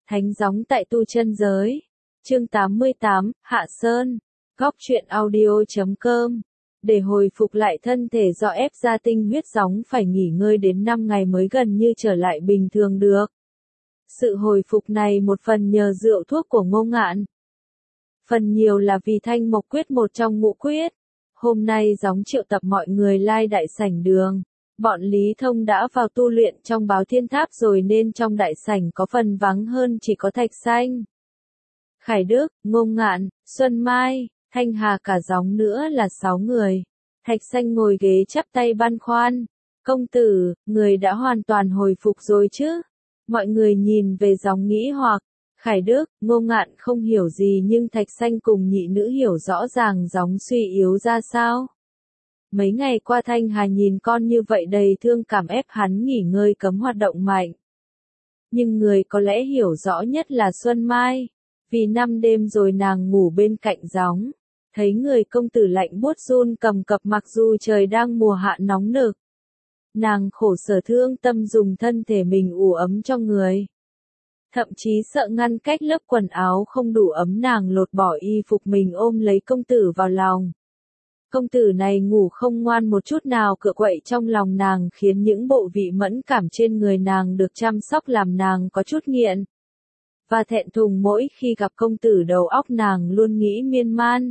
Thánh gióng tại tu chân giới. Chương 88, Hạ Sơn. Góc truyện audio.com. Để hồi phục lại thân thể do ép ra tinh huyết gióng phải nghỉ ngơi đến 5 ngày mới gần như trở lại bình thường được. Sự hồi phục này một phần nhờ rượu thuốc của Ngô Ngạn. Phần nhiều là vì thanh mộc quyết một trong ngũ quyết. Hôm nay gióng triệu tập mọi người lai đại sảnh đường. Bọn Lý Thông đã vào tu luyện trong Báo Thiên Tháp rồi nên trong đại sảnh có phần vắng hơn, chỉ có Thạch Xanh, Khải Đức, Ngô Ngạn, Xuân Mai, Thanh Hà cả gióng nữa là 6 người. Thạch Xanh ngồi ghế chắp tay băn khoăn. Công tử, người đã hoàn toàn hồi phục rồi chứ? Mọi người nhìn về gióng nghĩ hoặc. Khải Đức, Ngô Ngạn không hiểu gì nhưng Thạch Xanh cùng nhị nữ hiểu rõ ràng gióng suy yếu ra sao. Mấy ngày qua Thanh Hà nhìn con như vậy đầy thương cảm ép hắn nghỉ ngơi cấm hoạt động mạnh. Nhưng người có lẽ hiểu rõ nhất là Xuân Mai. Vì 5 đêm rồi nàng ngủ bên cạnh gióng. Thấy người công tử lạnh buốt run cầm cập mặc dù trời đang mùa hạ nóng nực. Nàng khổ sở thương tâm dùng thân thể mình ủ ấm cho người. Thậm chí sợ ngăn cách lớp quần áo không đủ ấm nàng lột bỏ y phục mình ôm lấy công tử vào lòng. Công tử này ngủ không ngoan một chút nào, cựa quậy trong lòng nàng khiến những bộ vị mẫn cảm trên người nàng được chăm sóc làm nàng có chút nghiện. Và thẹn thùng mỗi khi gặp công tử đầu óc nàng luôn nghĩ miên man.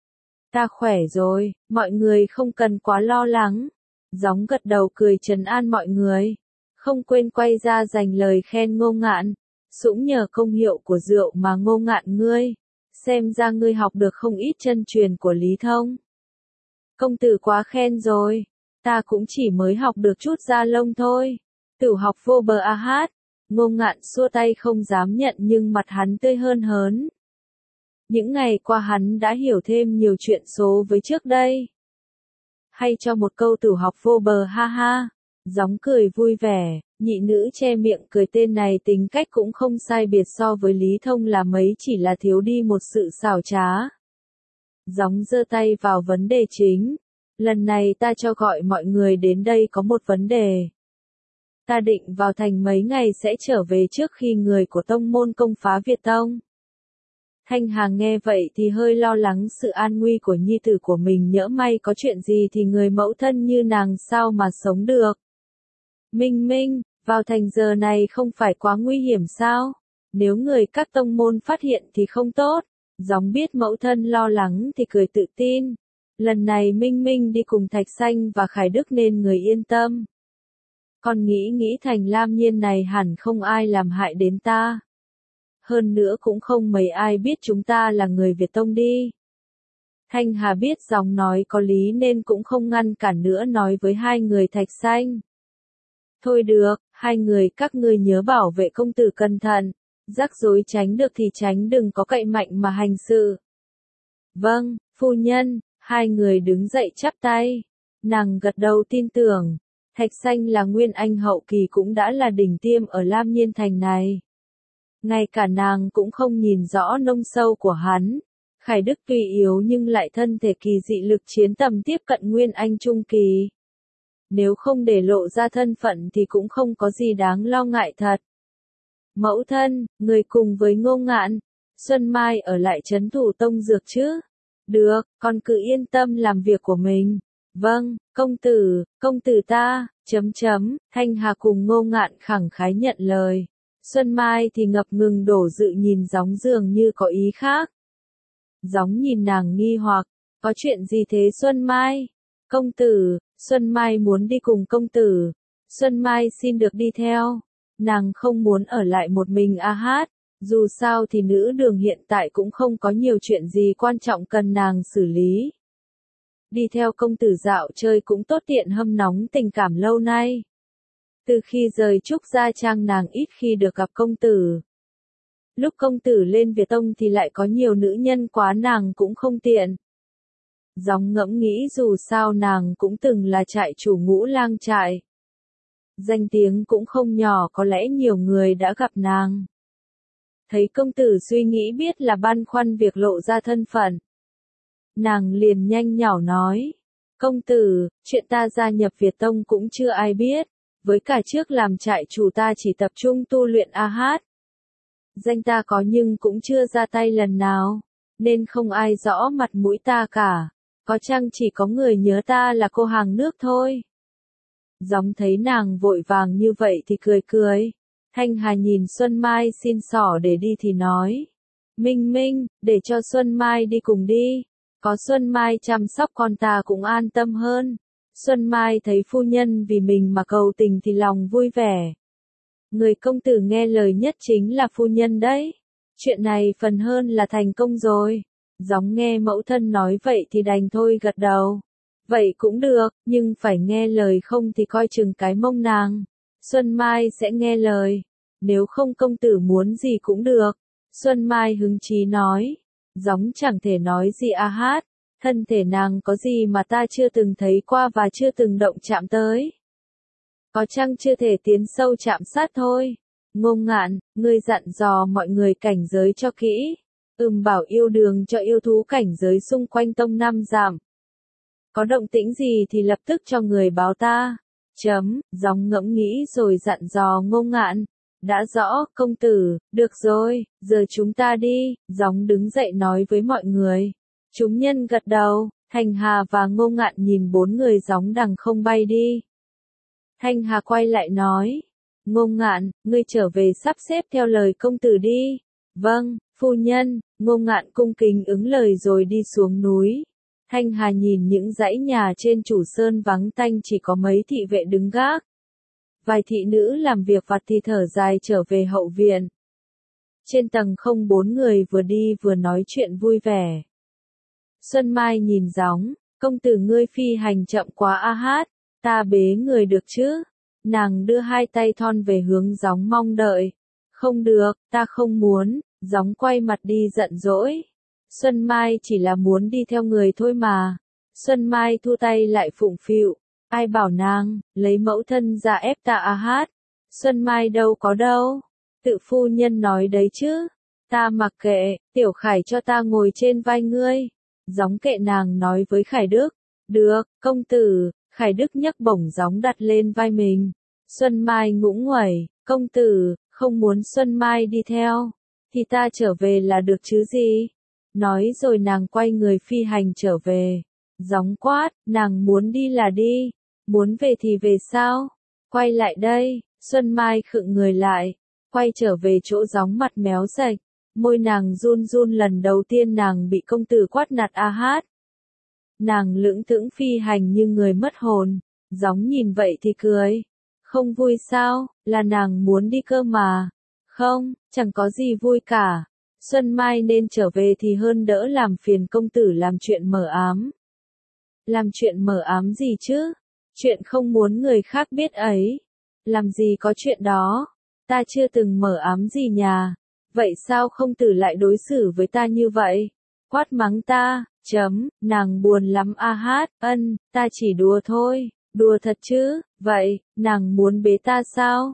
Ta khỏe rồi, mọi người không cần quá lo lắng. Gióng gật đầu cười trấn an mọi người. Không quên quay ra dành lời khen Ngô Ngạn. Sũng nhờ công hiệu của rượu mà Ngô Ngạn ngươi. Xem ra ngươi học được không ít chân truyền của Lý Thông. Công tử quá khen rồi. Ta cũng chỉ mới học được chút da lông thôi. Tử học vô bờ a hát. Ngô Ngạn xua tay không dám nhận nhưng mặt hắn tươi hơn hớn. Những ngày qua hắn đã hiểu thêm nhiều chuyện số với trước đây. Hay cho một câu tử học vô bờ ha ha. Gióng cười vui vẻ, nhị nữ che miệng cười tên này tính cách cũng không sai biệt so với Lý Thông là mấy, chỉ là thiếu đi một sự xảo trá. Gióng giơ tay vào vấn đề chính. Lần này ta cho gọi mọi người đến đây có một vấn đề. Ta định vào thành mấy ngày sẽ trở về trước khi người của tông môn công phá Việt Tông. Thanh Hà nghe vậy thì hơi lo lắng sự an nguy của nhi tử của mình, nhỡ may có chuyện gì thì người mẫu thân như nàng sao mà sống được. Minh Minh, vào thành giờ này không phải quá nguy hiểm sao? Nếu người các tông môn phát hiện thì không tốt. Gióng biết mẫu thân lo lắng thì cười tự tin. Lần này Minh Minh đi cùng Thạch Xanh và Khải Đức nên người yên tâm. Con nghĩ thành Lam Nhiên này hẳn không ai làm hại đến ta. Hơn nữa cũng không mấy ai biết chúng ta là người Việt Tông đi. Thanh Hà biết gióng nói có lý nên cũng không ngăn cản nữa, nói với hai người Thạch Xanh. Thôi được, hai người các ngươi nhớ bảo vệ công tử cẩn thận. Rắc rối tránh được thì tránh, đừng có cậy mạnh mà hành sự. Vâng, phu nhân. Hai người đứng dậy chắp tay. Nàng gật đầu tin tưởng. Thạch Xanh là nguyên anh hậu kỳ cũng đã là đỉnh tiêm ở Lam Nhiên Thành này. Ngay cả nàng cũng không nhìn rõ nông sâu của hắn. Khải Đức tuy yếu nhưng lại thân thể kỳ dị, lực chiến tầm tiếp cận nguyên anh trung kỳ. Nếu không để lộ ra thân phận thì cũng không có gì đáng lo ngại thật. Mẫu thân, người cùng với Ngô Ngạn, Xuân Mai ở lại trấn thủ tông dược chứ? Được, con cứ yên tâm làm việc của mình. Vâng, công tử ta, Thanh Hà cùng Ngô Ngạn khẳng khái nhận lời. Xuân Mai thì ngập ngừng đổ dự nhìn gióng dường như có ý khác. Gióng nhìn nàng nghi hoặc, có chuyện gì thế Xuân Mai? Công tử, Xuân Mai muốn đi cùng công tử. Xuân Mai xin được đi theo. Nàng không muốn ở lại một mình a hát. Dù sao thì nữ đường hiện tại cũng không có nhiều chuyện gì quan trọng cần nàng xử lý. Đi theo công tử dạo chơi cũng tốt, tiện hâm nóng tình cảm lâu nay. Từ khi rời Trúc Gia Trang nàng ít khi được gặp công tử. Lúc công tử lên Việt Tông thì lại có nhiều nữ nhân quá, nàng cũng không tiện. Gióng ngẫm nghĩ dù sao nàng cũng từng là trại chủ Ngũ Lang trại. Danh tiếng cũng không nhỏ, có lẽ nhiều người đã gặp nàng. Thấy công tử suy nghĩ biết là băn khoăn việc lộ ra thân phận. Nàng liền nhanh nhảu nói. Công tử, chuyện ta gia nhập Việt Tông cũng chưa ai biết. Với cả trước làm trại chủ ta chỉ tập trung tu luyện a hát. Danh ta có nhưng cũng chưa ra tay lần nào, nên không ai rõ mặt mũi ta cả. Có chăng chỉ có người nhớ ta là cô hàng nước thôi. Gióng thấy nàng vội vàng như vậy thì cười cười. Thanh Hà nhìn Xuân Mai xin xỏ để đi thì nói. Minh Minh, để cho Xuân Mai đi cùng đi. Có Xuân Mai chăm sóc con ta cũng an tâm hơn. Xuân Mai thấy phu nhân vì mình mà cầu tình thì lòng vui vẻ. Người công tử nghe lời nhất chính là phu nhân đấy. Chuyện này phần hơn là thành công rồi. Gióng nghe mẫu thân nói vậy thì đành thôi gật đầu. Vậy cũng được, nhưng phải nghe lời không thì coi chừng cái mông nàng. Xuân Mai sẽ nghe lời. Nếu không công tử muốn gì cũng được. Xuân Mai hứng chí nói. Gióng chẳng thể nói gì hát. Thân thể nàng có gì mà ta chưa từng thấy qua và chưa từng động chạm tới. Có chăng chưa thể tiến sâu chạm sát thôi. Ngôn Ngạn, ngươi dặn dò mọi người cảnh giới cho kỹ. Bảo yêu đường cho yêu thú cảnh giới xung quanh tông 5 dặm. Có động tĩnh gì thì lập tức cho người báo ta. Gióng ngẫm nghĩ rồi dặn dò Ngôn Ngạn. Đã rõ, công tử, được rồi, giờ chúng ta đi. Gióng đứng dậy nói với mọi người. Chúng nhân gật đầu, Thanh Hà và Ngôn Ngạn nhìn 4 người gióng đằng không bay đi. Thanh Hà quay lại nói. Ngôn Ngạn, ngươi trở về sắp xếp theo lời công tử đi. Vâng, phu nhân. Ngôn Ngạn cung kính ứng lời rồi đi xuống núi. Thanh Hà nhìn những dãy nhà trên Chủ Sơn vắng tanh chỉ có mấy thị vệ đứng gác. Vài thị nữ làm việc vặt thì thở dài trở về hậu viện. Trên tầng không 4 người vừa đi vừa nói chuyện vui vẻ. Xuân Mai nhìn Gióng, công tử ngươi phi hành chậm quá hát, ta bế người được chứ? Nàng đưa hai tay thon về hướng Gióng mong đợi. Không được, ta không muốn. Gióng quay mặt đi giận dỗi. Xuân Mai chỉ là muốn đi theo người thôi mà. Xuân Mai thu tay lại phụng phịu. Ai bảo nàng, lấy mẫu thân ra ép ta hát. Xuân Mai đâu có đâu. Tự phu nhân nói đấy chứ. Ta mặc kệ, Tiểu Khải cho ta ngồi trên vai ngươi. Gióng kệ nàng nói với Khải Đức. Được, công tử. Khải Đức nhấc bổng Gióng đặt lên vai mình. Xuân Mai ngũng nguẩy. Công tử, không muốn Xuân Mai đi theo. Thì ta trở về là được chứ gì. Nói rồi nàng quay người phi hành trở về. Gióng quát, nàng muốn đi là đi. Muốn về thì về sao? Quay lại đây. Xuân Mai khựng người lại. Quay trở về chỗ Gióng mặt méo sạch. Môi nàng run run lần đầu tiên nàng bị công tử quát nạt hát. Nàng lững thững phi hành như người mất hồn. Gióng nhìn vậy thì cười. Không vui sao, là nàng muốn đi cơ mà. Không, chẳng có gì vui cả. Xuân Mai nên trở về thì hơn đỡ làm phiền công tử làm chuyện mờ ám. Làm chuyện mờ ám gì chứ? Chuyện không muốn người khác biết ấy. Làm gì có chuyện đó? Ta chưa từng mờ ám gì nhà. Vậy sao công tử lại đối xử với ta như vậy? Quát mắng ta, nàng buồn lắm hát, ta chỉ đùa thôi, đùa thật chứ, vậy, nàng muốn bế ta sao?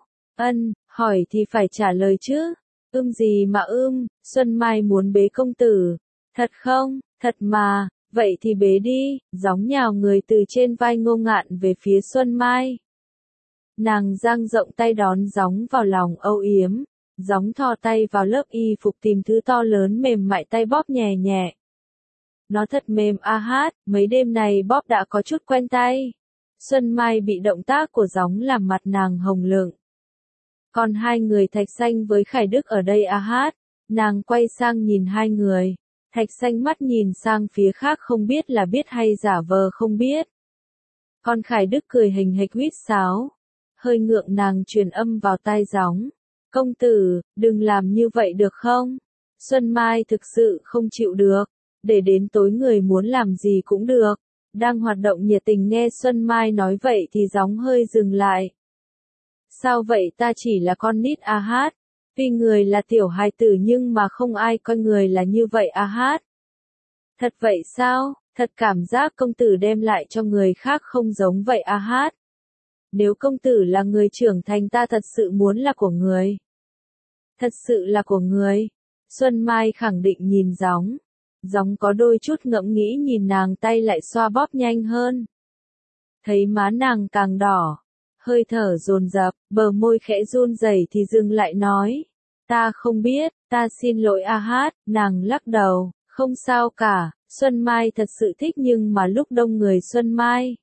Hỏi thì phải trả lời chứ. Gì mà Xuân Mai muốn bế công tử. Thật không? Thật mà, vậy thì bế đi. Gióng nhào người từ trên vai Ngôn Ngạn về phía Xuân Mai. Nàng dang rộng tay đón Gióng vào lòng âu yếm. Gióng thò tay vào lớp y phục tìm thứ to lớn mềm mại tay bóp nhẹ nhẹ. Nó thật mềm hát, mấy đêm này bóp đã có chút quen tay. Xuân Mai bị động tác của Gióng làm mặt nàng hồng lựng. Còn hai người Thạch Xanh với Khải Đức ở đây hát. Nàng quay sang nhìn hai người. Thạch Xanh mắt nhìn sang phía khác không biết là biết hay giả vờ không biết. Còn Khải Đức cười hình hạch huýt sáo. Hơi ngượng nàng truyền âm vào tai Gióng. Công tử, đừng làm như vậy được không? Xuân Mai thực sự không chịu được. Để đến tối người muốn làm gì cũng được. Đang hoạt động nhiệt tình nghe Xuân Mai nói vậy thì Gióng hơi dừng lại. Sao vậy ta chỉ là con nít hát. Tuy người là tiểu hài tử nhưng mà không ai coi người là như vậy hát. Thật vậy sao? Thật cảm giác công tử đem lại cho người khác không giống vậy hát. Nếu công tử là người trưởng thành ta thật sự muốn là của người. Thật sự là của người. Xuân Mai khẳng định nhìn Gióng. Gióng có đôi chút ngẫm nghĩ nhìn nàng tay lại xoa bóp nhanh hơn. Thấy má nàng càng đỏ. Hơi thở dồn dập, bờ môi khẽ run rẩy thì dừng lại nói. Ta không biết, ta xin lỗi A Hát, nàng lắc đầu, không sao cả, Xuân Mai thật sự thích nhưng mà lúc đông người Xuân Mai.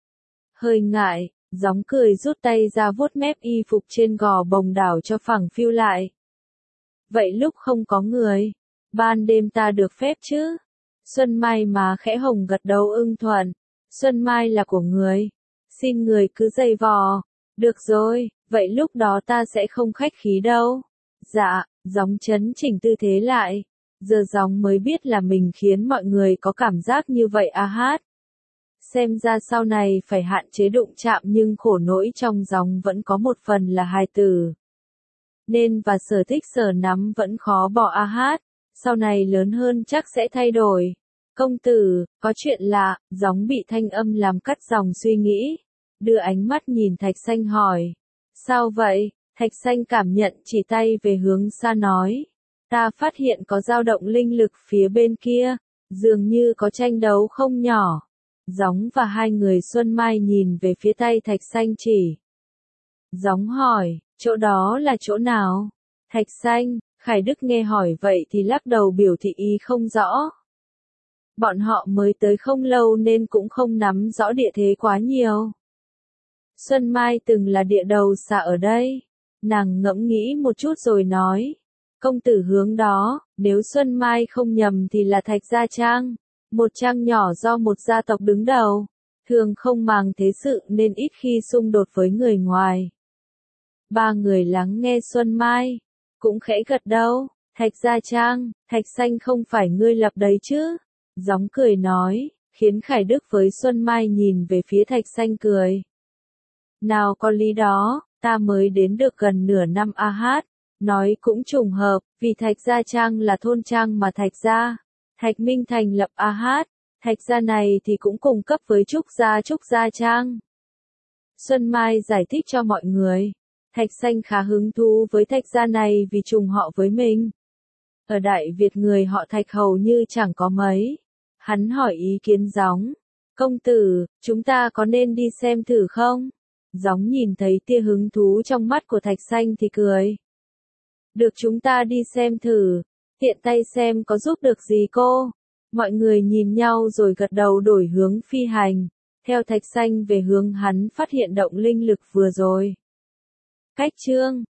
Hơi ngại, gióng cười rút tay ra vuốt mép y phục trên gò bồng đảo cho phẳng phiu lại. Vậy lúc không có người, ban đêm ta được phép chứ? Xuân Mai má khẽ hồng gật đầu ưng thuận. Xuân Mai là của người. Xin người cứ dày vò. Được rồi, vậy lúc đó ta sẽ không khách khí đâu. Dạ, gióng chấn chỉnh tư thế lại. Giờ gióng mới biết là mình khiến mọi người có cảm giác như vậy A Hát. Xem ra sau này phải hạn chế đụng chạm nhưng khổ nỗi trong gióng vẫn có một phần là hài tử. Nên và sở thích sở nắm vẫn khó bỏ A Hát. Sau này lớn hơn chắc sẽ thay đổi. Công tử, có chuyện lạ, gióng bị thanh âm làm cắt dòng suy nghĩ. Đưa ánh mắt nhìn Thạch Xanh hỏi. Sao vậy? Thạch Xanh cảm nhận chỉ tay về hướng xa nói. Ta phát hiện có dao động linh lực phía bên kia. Dường như có tranh đấu không nhỏ. Gióng và hai người Xuân Mai nhìn về phía tay Thạch Xanh chỉ. Gióng hỏi, chỗ đó là chỗ nào? Thạch Xanh, Khải Đức nghe hỏi vậy thì lắc đầu biểu thị ý không rõ. Bọn họ mới tới không lâu nên cũng không nắm rõ địa thế quá nhiều. Xuân Mai từng là địa đầu xà ở đây. Nàng ngẫm nghĩ một chút rồi nói. Công tử hướng đó, nếu Xuân Mai không nhầm thì là Thạch Gia Trang. Một trang nhỏ do một gia tộc đứng đầu. Thường không màng thế sự nên ít khi xung đột với người ngoài. Ba người lắng nghe Xuân Mai. Cũng khẽ gật đầu. Thạch Gia Trang, Thạch Xanh không phải ngươi lập đấy chứ? Gióng cười nói, khiến Khải Đức với Xuân Mai nhìn về phía Thạch Xanh cười. Nào có lý đó, ta mới đến được gần nửa năm A Hát. Nói cũng trùng hợp, vì Thạch Gia Trang là thôn trang mà Thạch Gia. Thạch Minh thành lập A Hát. Thạch Gia này thì cũng cùng cấp với Trúc Gia Trang. Xuân Mai giải thích cho mọi người. Thạch Xanh khá hứng thú với Thạch Gia này vì trùng họ với mình. Ở Đại Việt người họ Thạch hầu như chẳng có mấy. Hắn hỏi ý kiến Gióng. Công tử, chúng ta có nên đi xem thử không? Gióng nhìn thấy tia hứng thú trong mắt của Thạch Xanh thì cười. Được chúng ta đi xem thử. Tiện tay xem có giúp được gì cô. Mọi người nhìn nhau rồi gật đầu đổi hướng phi hành. Theo Thạch Xanh về hướng hắn phát hiện động linh lực vừa rồi. Cách chương